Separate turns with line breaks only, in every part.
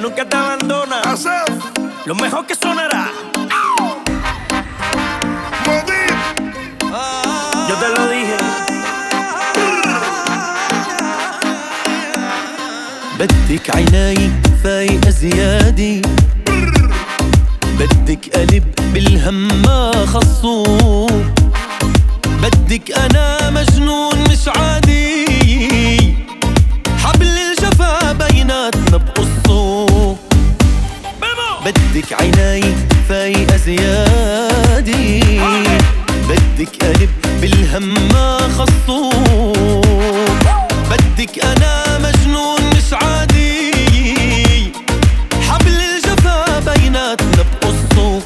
nunca te abandona. Lo mejor que sonará. Yo te lo dije.
بدك عناي فايقة زيادة، بدك قلب بالهم ما خصو، بدك أنا مجنون مش عادي، حبل الجفا بيناتنا بقصو. بدك عناي فايقة زيادة، بدك قلب بالهم ما خصو، بدك أنا مجنون مش عادي، حبل الجفا بيناتنا بقصو.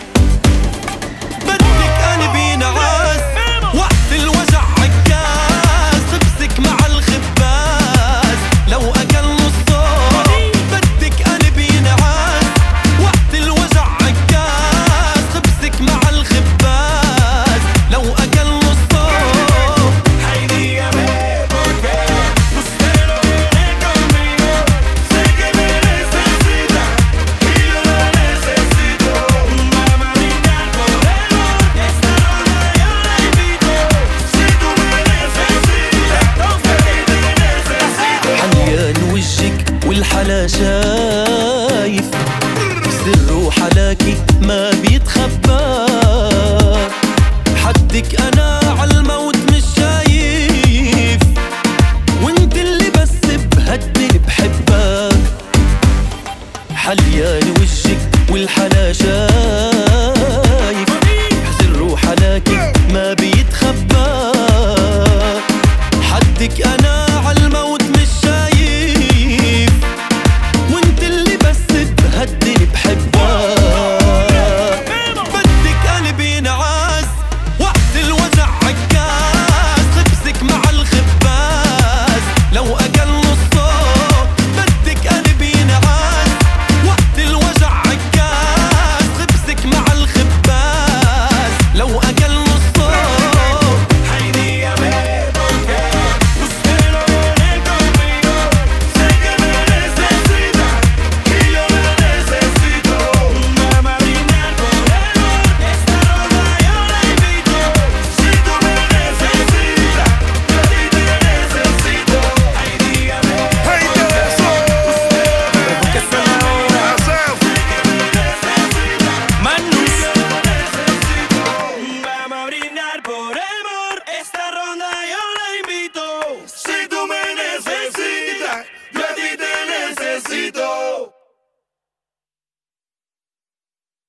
بدك قلب ينعاس وقت الوجع عكاز، خبزك مع الخباز لو أكل نصه. بدك قلب ينعاس وقت الوجع عكاز، خبزك مع الخباز لو أكل نصه. والحلا شايف سر وحلاكي ما بيتخبى، حدك انا عالموت مش شايف، وانت اللي بس بهالدنيا بحبك. حليان وجهك والحلا شايف سر وحلاكي ما بيتخبى، حدك انا عالموت مش شايف، وانت اللي بس بهالدنيا بحبك. بدك قلب ينعاس وقت الوجع عكاز، خبزك مع الخباز لو اكل نصه. بدك قلب ينعاس وقت الوجع عكاز، خبزك مع الخباز لو اكل نصه.
Esta ronda yo la invito. Si tú me necesitas, yo a ti te necesito.